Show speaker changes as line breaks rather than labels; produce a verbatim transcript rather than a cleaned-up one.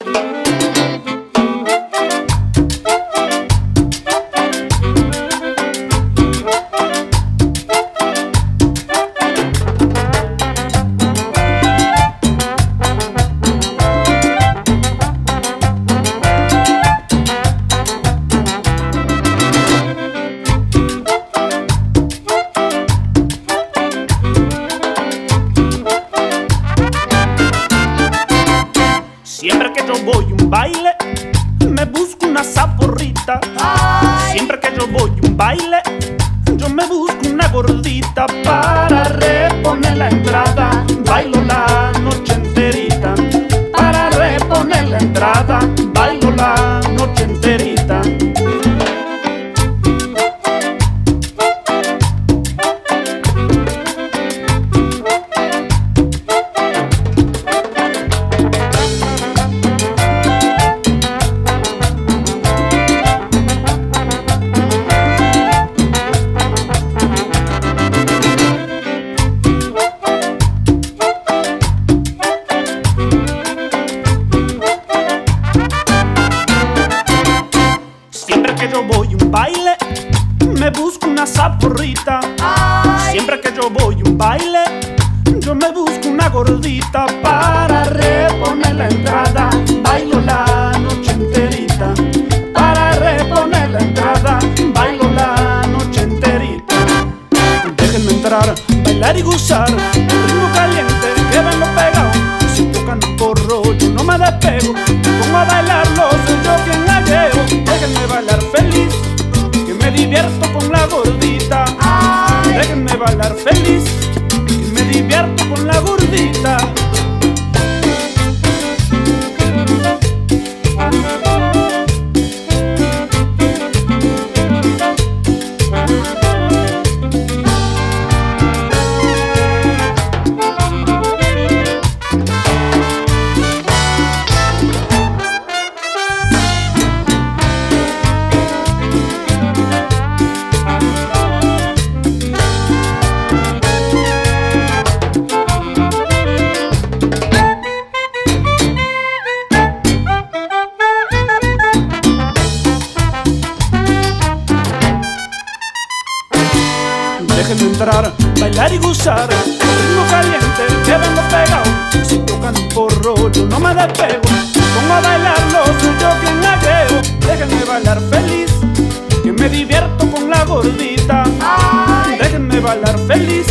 Siempre que yo voy a un baile, me busco una zaporrita. Ay. Siempre que yo voy a un baile, yo me busco una gordita para reponer la entrada. Bailo la noche enterita. Para reponer la entrada, bailo la noche enterita. Siempre que yo voy a un baile, me busco una zaporrita. Ay. Siempre que yo voy a un baile, yo me busco una gordita para reponer la entrada. Bailo la noche enterita. Para reponer la entrada, bailo la noche enterita. Déjenme entrar, bailar y gozar, un ritmo caliente que vengo pegado. Si tocan un porro, yo no me despego. Me pongo a bailarlo, soy yo quien la llevo. Déjenme bailar feliz, que me divierto con la gordita. Ay. Déjenme bailar feliz, que me divierto con la gordita. Déjenme entrar, bailar y gozar, un ritmo caliente que vengo pegado. Si tocan un porro, yo no me despego. Pongo a bailarlo, soy yo quien la llevo. Déjenme bailar feliz, que me divierto con la gordita. Ay. Déjenme bailar feliz,